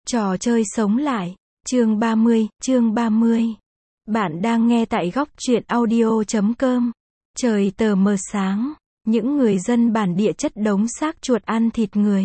Trò chơi sống lại. Chương 30. Bạn đang nghe tại góc truyện audio.com. Trời tờ mờ sáng, những người dân bản địa chất đống xác chuột ăn thịt người.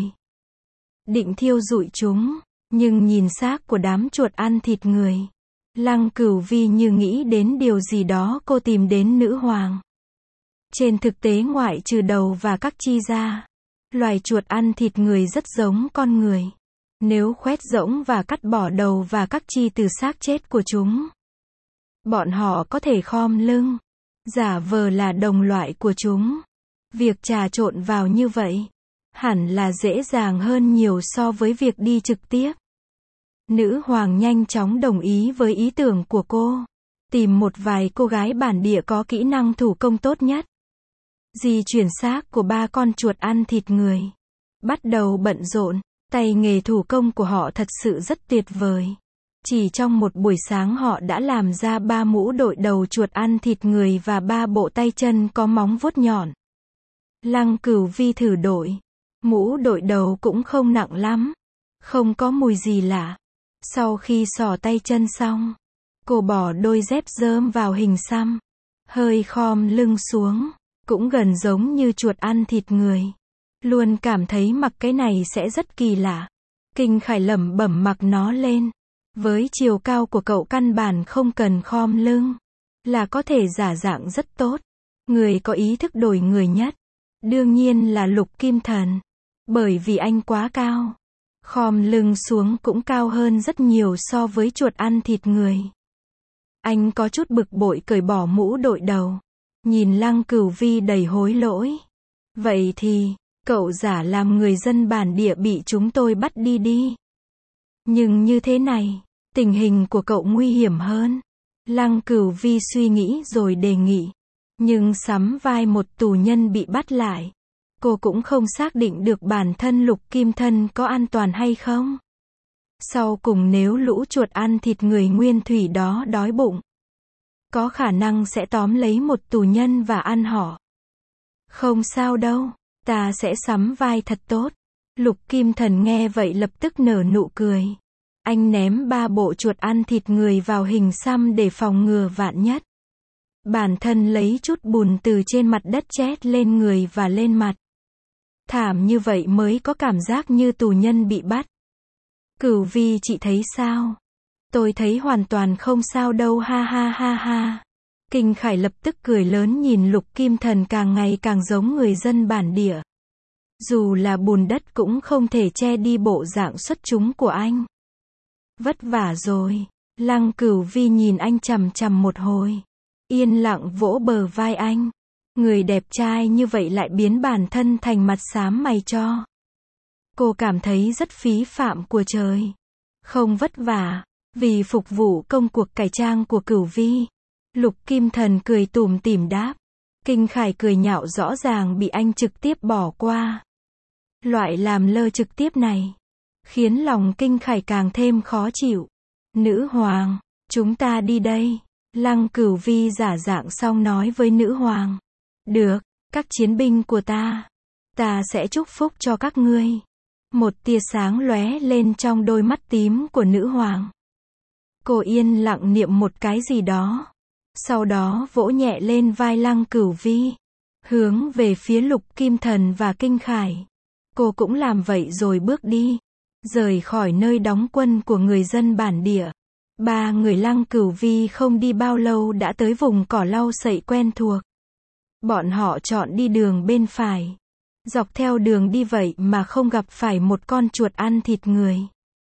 Định thiêu rụi chúng, nhưng nhìn xác của đám chuột ăn thịt người. Lăng Cửu Vi như nghĩ đến điều gì đó, cô tìm đến nữ hoàng. Trên thực tế ngoại trừ đầu và các chi ra, loài chuột ăn thịt người rất giống con người. Nếu khoét rỗng và cắt bỏ đầu và các chi từ xác chết của chúng, bọn họ có thể khom lưng, giả vờ là đồng loại của chúng. Việc trà trộn vào như vậy, hẳn là dễ dàng hơn nhiều so với việc đi trực tiếp. Nữ hoàng nhanh chóng đồng ý với ý tưởng của cô. Tìm một vài cô gái bản địa có kỹ năng thủ công tốt nhất. Di chuyển xác của 3 con chuột ăn thịt người. Bắt đầu bận rộn. Tay nghề thủ công của họ thật sự rất tuyệt vời. Chỉ trong một buổi sáng họ đã làm ra 3 mũ đội đầu chuột ăn thịt người và 3 bộ tay chân có móng vuốt nhọn. Lăng Cửu Vi thử đội. Mũ đội đầu cũng không nặng lắm. Không có mùi gì lạ. Sau khi xỏ tay chân xong, cô bỏ đôi dép rơm vào hình xăm. Hơi khom lưng xuống. Cũng gần giống như chuột ăn thịt người. Luôn cảm thấy mặc cái này sẽ rất kỳ lạ. Kinh Khải lẩm bẩm mặc nó lên. Với chiều cao của cậu căn bản không cần khom lưng. Là có thể giả dạng rất tốt. Người có ý thức đổi người nhất. Đương nhiên là Lục Kim Thần. Bởi vì anh quá cao. Khom lưng xuống cũng cao hơn rất nhiều so với chuột ăn thịt người. Anh có chút bực bội cởi bỏ mũ đội đầu. Nhìn Lăng Cửu Vi đầy hối lỗi. Vậy thì, cậu giả làm người dân bản địa bị chúng tôi bắt đi. Nhưng như thế này, tình hình của cậu nguy hiểm hơn. Lăng Cửu Vi suy nghĩ rồi đề nghị. Nhưng sắm vai một tù nhân bị bắt lại. Cô cũng không xác định được bản thân Lục Kim Thân có an toàn hay không. Sau cùng nếu lũ chuột ăn thịt người nguyên thủy đó đói bụng, có khả năng sẽ tóm lấy một tù nhân và ăn họ. Không sao đâu. Ta sẽ sắm vai thật tốt. Lục Kim Thần nghe vậy lập tức nở nụ cười. Anh ném 3 bộ chuột ăn thịt người vào hình xăm để phòng ngừa vạn nhất. Bản thân lấy chút bùn từ trên mặt đất chét lên người và lên mặt. Thảm như vậy mới có cảm giác như tù nhân bị bắt. Cửu Vi chị thấy sao? Tôi thấy hoàn toàn không sao đâu ha ha ha ha. Kinh Khải lập tức cười lớn nhìn Lục Kim Thần càng ngày càng giống người dân bản địa. Dù là bùn đất cũng không thể che đi bộ dạng xuất chúng của anh. Vất vả rồi. Lăng Cửu Vi nhìn anh chằm chằm một hồi. Yên lặng vỗ bờ vai anh. Người đẹp trai như vậy lại biến bản thân thành mặt xám mày cho. Cô cảm thấy rất phí phạm của trời. Không vất vả. Vì phục vụ công cuộc cải trang của Cửu Vi. Lục Kim Thần cười tủm tỉm đáp. Kinh Khải cười nhạo rõ ràng bị anh trực tiếp bỏ qua. Loại làm lơ trực tiếp này khiến lòng Kinh Khải càng thêm khó chịu. Nữ hoàng, chúng ta đi đây. Lăng Cửu Vi giả dạng xong nói với nữ hoàng. Được, các chiến binh của ta sẽ chúc phúc cho các ngươi. Một tia sáng lóe lên trong đôi mắt tím của nữ hoàng. Cô yên lặng niệm một cái gì đó. Sau đó vỗ nhẹ lên vai Lăng Cửu Vi. Hướng về phía Lục Kim Thần và Kinh Khải. Cô cũng làm vậy rồi bước đi. Rời khỏi nơi đóng quân của người dân bản địa. 3 người Lăng Cửu Vi không đi bao lâu đã tới vùng cỏ lau sậy quen thuộc. Bọn họ chọn đi đường bên phải. Dọc theo đường đi vậy mà không gặp phải một con chuột ăn thịt người.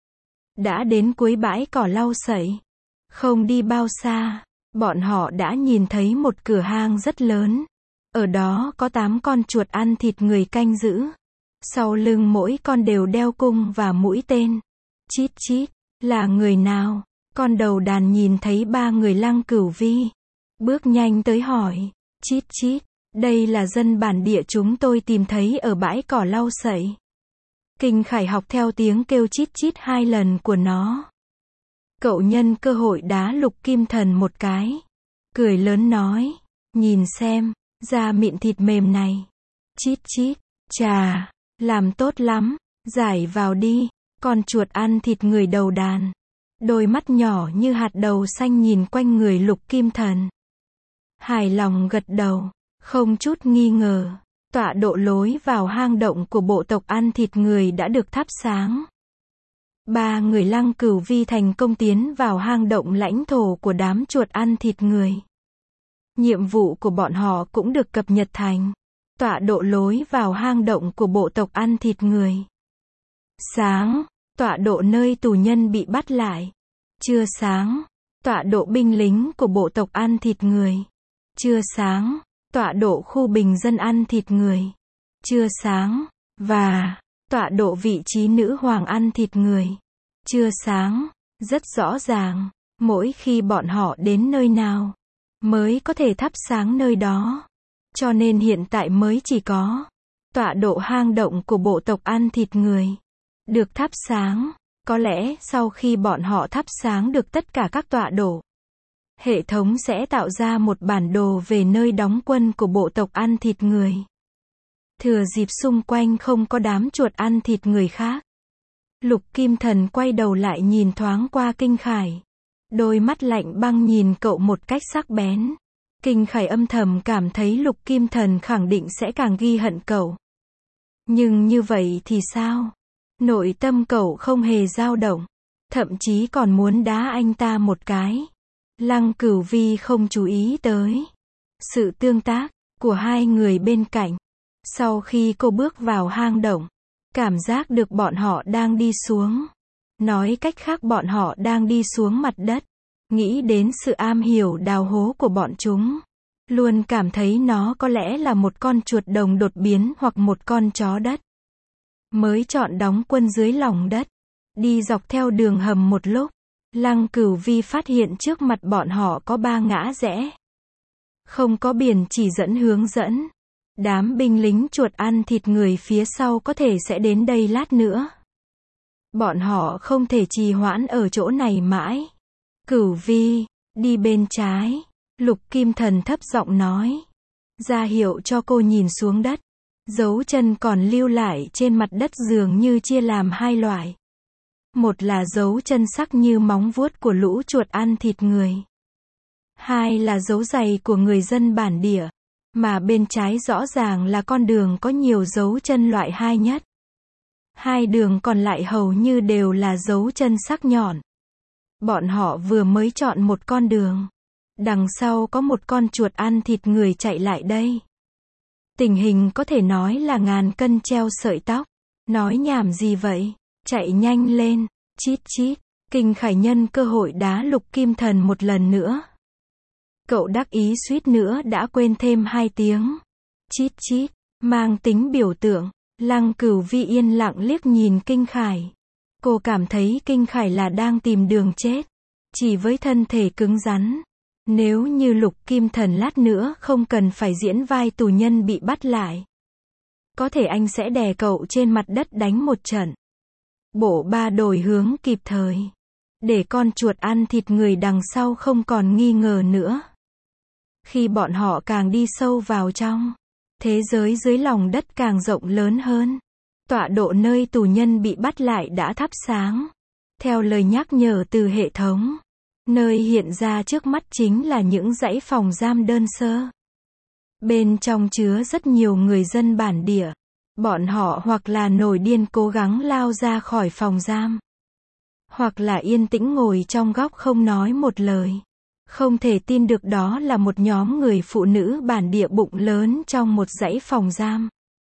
Đã đến cuối bãi cỏ lau sậy. Không đi bao xa, bọn họ đã nhìn thấy một cửa hang rất lớn. Ở đó có 8 con chuột ăn thịt người canh giữ. Sau lưng mỗi con đều đeo cung và mũi tên. Chít chít, là người nào? Con đầu đàn nhìn thấy 3 người Lăng Cửu Vi. Bước nhanh tới hỏi. Chít chít, đây là dân bản địa chúng tôi tìm thấy ở bãi cỏ lau sậy. Kinh Khải học theo tiếng kêu chít chít 2 lần của nó. Cậu nhân cơ hội đá Lục Kim Thần một cái. Cười lớn nói. Nhìn xem, da mịn thịt mềm này. Chít chít, chà, làm tốt lắm, giải vào đi. Con chuột ăn thịt người đầu đàn. Đôi mắt nhỏ như hạt đậu xanh nhìn quanh người Lục Kim Thần. Hài lòng gật đầu, không chút nghi ngờ. Tọa độ lối vào hang động của bộ tộc ăn thịt người đã được thắp sáng. 3 người Lăng Cửu Vi thành công tiến vào hang động lãnh thổ của đám chuột ăn thịt người. Nhiệm vụ của bọn họ cũng được cập nhật thành tọa độ lối vào hang động của bộ tộc ăn thịt người. Sáng, tọa độ nơi tù nhân bị bắt lại. Trưa sáng, tọa độ binh lính của bộ tộc ăn thịt người. Trưa sáng, tọa độ khu bình dân ăn thịt người. Trưa sáng, và tọa độ vị trí nữ hoàng ăn thịt người. Trưa sáng, rất rõ ràng, mỗi khi bọn họ đến nơi nào, mới có thể thắp sáng nơi đó. Cho nên hiện tại mới chỉ có tọa độ hang động của bộ tộc ăn thịt người được thắp sáng. Có lẽ sau khi bọn họ thắp sáng được tất cả các tọa độ, hệ thống sẽ tạo ra một bản đồ về nơi đóng quân của bộ tộc ăn thịt người. Thừa dịp xung quanh không có đám chuột ăn thịt người khác, Lục Kim Thần quay đầu lại nhìn thoáng qua Kinh Khải. Đôi mắt lạnh băng nhìn cậu một cách sắc bén. Kinh Khải âm thầm cảm thấy Lục Kim Thần khẳng định sẽ càng ghi hận cậu. Nhưng như vậy thì sao? Nội tâm cậu không hề dao động, thậm chí còn muốn đá anh ta một cái. Lăng Cửu Vi không chú ý tới sự tương tác của hai người bên cạnh. Sau khi cô bước vào hang động, cảm giác được bọn họ đang đi xuống. Nói cách khác bọn họ đang đi xuống mặt đất. Nghĩ đến sự am hiểu đào hố của bọn chúng. Luôn cảm thấy nó có lẽ là một con chuột đồng đột biến hoặc một con chó đất. Mới chọn đóng quân dưới lòng đất. Đi dọc theo đường hầm một lúc. Lăng Cửu Vi phát hiện trước mặt bọn họ có 3 ngã rẽ. Không có biển chỉ dẫn hướng dẫn. Đám binh lính chuột ăn thịt người phía sau có thể sẽ đến đây lát nữa. Bọn họ không thể trì hoãn ở chỗ này mãi. Cửu Vi, đi bên trái. Lục Kim Thần thấp giọng nói. Ra hiệu cho cô nhìn xuống đất. Dấu chân còn lưu lại trên mặt đất dường như chia làm 2 loại. Một là dấu chân sắc như móng vuốt của lũ chuột ăn thịt người. 2 là dấu giày của người dân bản địa. Mà bên trái rõ ràng là con đường có nhiều dấu chân loại 2 nhất. 2 đường còn lại hầu như đều là dấu chân sắc nhọn. Bọn họ vừa mới chọn một con đường. Đằng sau có một con chuột ăn thịt người chạy lại đây. Tình hình có thể nói là ngàn cân treo sợi tóc. Nói nhảm gì vậy? Chạy nhanh lên. Chít chít. Kinh Khải nhân cơ hội đá Lục Kim Thần một lần nữa. Cậu đắc ý suýt nữa đã quên thêm 2 tiếng. Chít chít. Mang tính biểu tượng. Lăng Cửu Vi yên lặng liếc nhìn Kinh Khải. Cô cảm thấy Kinh Khải là đang tìm đường chết. Chỉ với thân thể cứng rắn. Nếu như Lục Kim Thần lát nữa không cần phải diễn vai tù nhân bị bắt lại. Có thể anh sẽ đè cậu trên mặt đất đánh một trận. Bộ ba đổi hướng kịp thời. Để con chuột ăn thịt người đằng sau không còn nghi ngờ nữa. Khi bọn họ càng đi sâu vào trong, thế giới dưới lòng đất càng rộng lớn hơn. Tọa độ nơi tù nhân bị bắt lại đã thắp sáng. Theo lời nhắc nhở từ hệ thống, nơi hiện ra trước mắt chính là những dãy phòng giam đơn sơ. Bên trong chứa rất nhiều người dân bản địa. Bọn họ hoặc là nổi điên cố gắng lao ra khỏi phòng giam. Hoặc là yên tĩnh ngồi trong góc không nói một lời. Không thể tin được đó là một nhóm người phụ nữ bản địa bụng lớn trong một dãy phòng giam.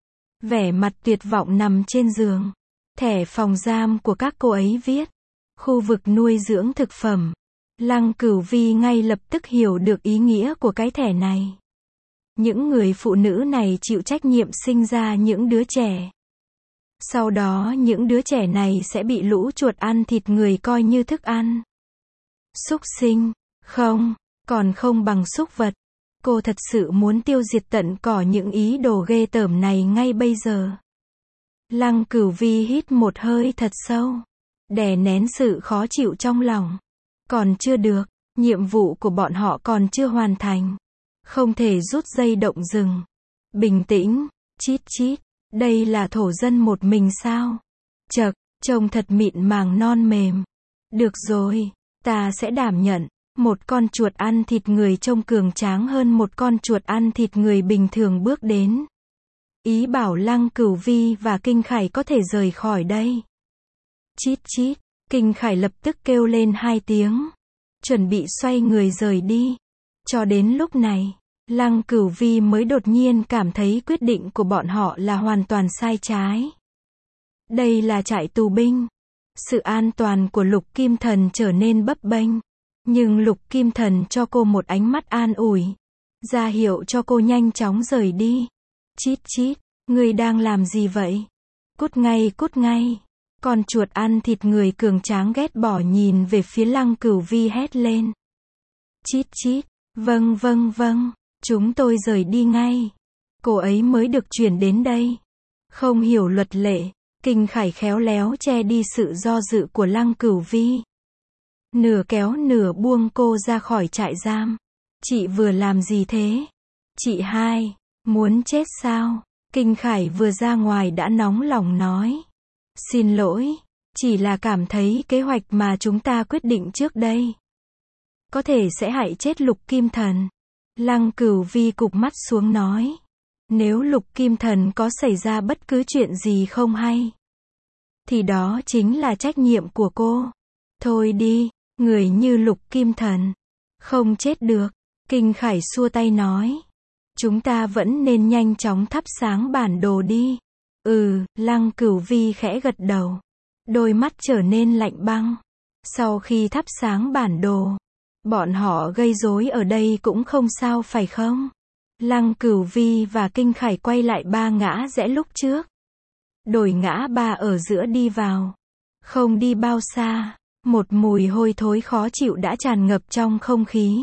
Vẻ mặt tuyệt vọng nằm trên giường. Thẻ phòng giam của các cô ấy viết. Khu vực nuôi dưỡng thực phẩm. Lăng Cửu Vi ngay lập tức hiểu được ý nghĩa của cái thẻ này. Những người phụ nữ này chịu trách nhiệm sinh ra những đứa trẻ. Sau đó những đứa trẻ này sẽ bị lũ chuột ăn thịt người coi như thức ăn. Súc sinh, không, còn không bằng súc vật. Cô thật sự muốn tiêu diệt tận cỏ những ý đồ ghê tởm này ngay bây giờ. Lăng Cửu Vi hít một hơi thật sâu. Đè nén sự khó chịu trong lòng. Còn chưa được, nhiệm vụ của bọn họ còn chưa hoàn thành. Không thể rút dây động rừng. Bình tĩnh, chít chít, đây là thổ dân một mình sao? Chậc, Trông thật mịn màng non mềm. Được rồi, ta sẽ đảm nhận. Một con chuột ăn thịt người trông cường tráng hơn một con chuột ăn thịt người bình thường bước đến. Ý bảo Lăng Cửu Vi và Kinh Khải có thể rời khỏi đây. Chít chít, Kinh Khải lập tức kêu lên 2 tiếng. Chuẩn bị xoay người rời đi. Cho đến lúc này, Lăng Cửu Vi mới đột nhiên cảm thấy quyết định của bọn họ là hoàn toàn sai trái. Đây là trại tù binh. Sự an toàn của Lục Kim Thần trở nên bấp bênh. Nhưng Lục Kim Thần cho cô một ánh mắt an ủi. Ra hiệu cho cô nhanh chóng rời đi. Chít chít, ngươi đang làm gì vậy? Cút ngay cút ngay. Con chuột ăn thịt người cường tráng ghét bỏ nhìn về phía Lăng Cửu Vi hét lên. Chít chít, vâng vâng vâng, chúng tôi rời đi ngay. Cô ấy mới được chuyển đến đây. Không hiểu luật lệ, Kinh Khải khéo léo che đi sự do dự của Lăng Cửu Vi. Nửa kéo nửa buông cô ra khỏi trại giam. Chị vừa làm gì thế? Chị hai, muốn chết sao? Kinh Khải vừa ra ngoài đã nóng lòng nói. Xin lỗi, chỉ là cảm thấy kế hoạch mà chúng ta quyết định trước đây có thể sẽ hại chết Lục Kim Thần. Lăng Cửu Vi cụp mắt xuống nói. Nếu Lục Kim Thần có xảy ra bất cứ chuyện gì không hay, thì đó chính là trách nhiệm của cô. Thôi đi, người như Lục Kim Thần không chết được. Kinh Khải xua tay nói. Chúng ta vẫn nên nhanh chóng thắp sáng bản đồ đi. Lăng Cửu Vi khẽ gật đầu. Đôi mắt trở nên lạnh băng. Sau khi thắp sáng bản đồ, bọn họ gây rối ở đây cũng không sao phải không? Lăng Cửu Vi và Kinh Khải quay lại 3 ngã rẽ lúc trước. Đổi ngã 3 ở giữa đi vào. Không đi bao xa, một mùi hôi thối khó chịu đã tràn ngập trong không khí.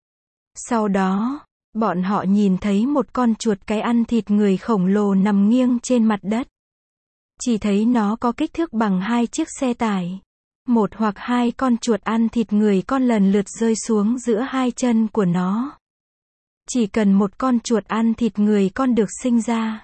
Sau đó, bọn họ nhìn thấy một con chuột cái ăn thịt người khổng lồ nằm nghiêng trên mặt đất. Chỉ thấy nó có kích thước bằng 2 chiếc xe tải. Một hoặc 2 con chuột ăn thịt người con lần lượt rơi xuống giữa 2 chân của nó. Chỉ cần một con chuột ăn thịt người con được sinh ra,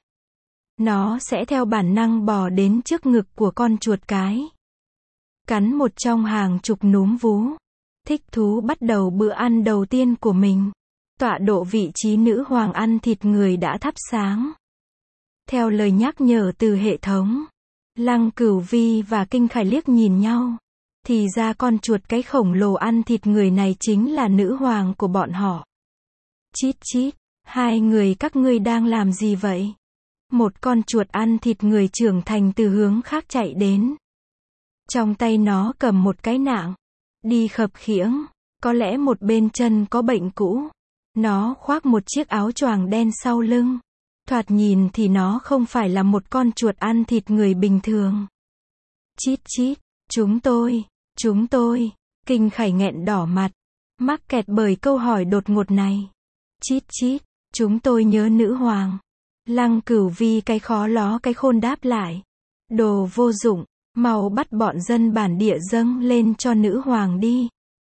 nó sẽ theo bản năng bò đến trước ngực của con chuột cái. Cắn một trong hàng chục núm vú. Thích thú bắt đầu bữa ăn đầu tiên của mình. Tọa độ vị trí nữ hoàng ăn thịt người đã thắp sáng. Theo lời nhắc nhở từ hệ thống, Lăng Cửu Vi và Kinh Khải liếc nhìn nhau. Thì ra con chuột cái khổng lồ ăn thịt người này chính là nữ hoàng của bọn họ. Chít chít, 2 người các ngươi đang làm gì vậy? Một con chuột ăn thịt người trưởng thành từ hướng khác chạy đến. Trong tay nó cầm một cái nạng. Đi khập khiễng. Có lẽ một bên chân có bệnh cũ. Nó khoác một chiếc áo choàng đen sau lưng. Thoạt nhìn thì nó không phải là một con chuột ăn thịt người bình thường. Chít chít, chúng tôi, Kinh Khải nghẹn đỏ mặt, mắc kẹt bởi câu hỏi đột ngột này. Chít chít, chúng tôi nhớ nữ hoàng. Lăng Cửu Vi cái khó ló cái khôn đáp lại. Đồ vô dụng, mau bắt bọn dân bản địa dâng lên cho nữ hoàng đi.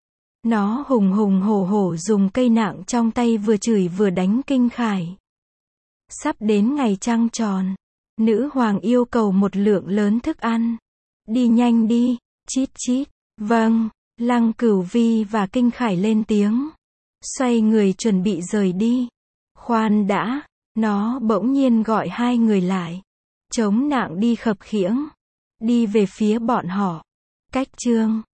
Nó hùng hùng hổ hổ dùng cây nạng trong tay vừa chửi vừa đánh Kinh Khải. Sắp đến ngày trăng tròn, nữ hoàng yêu cầu một lượng lớn thức ăn. Đi nhanh đi, chít chít. Vâng, Lăng Cửu Vi và Kinh Khải lên tiếng. Xoay người chuẩn bị rời đi. Khoan đã, nó bỗng nhiên gọi 2 người lại. Chống nạng đi khập khiễng. Đi về phía bọn họ. Cách chương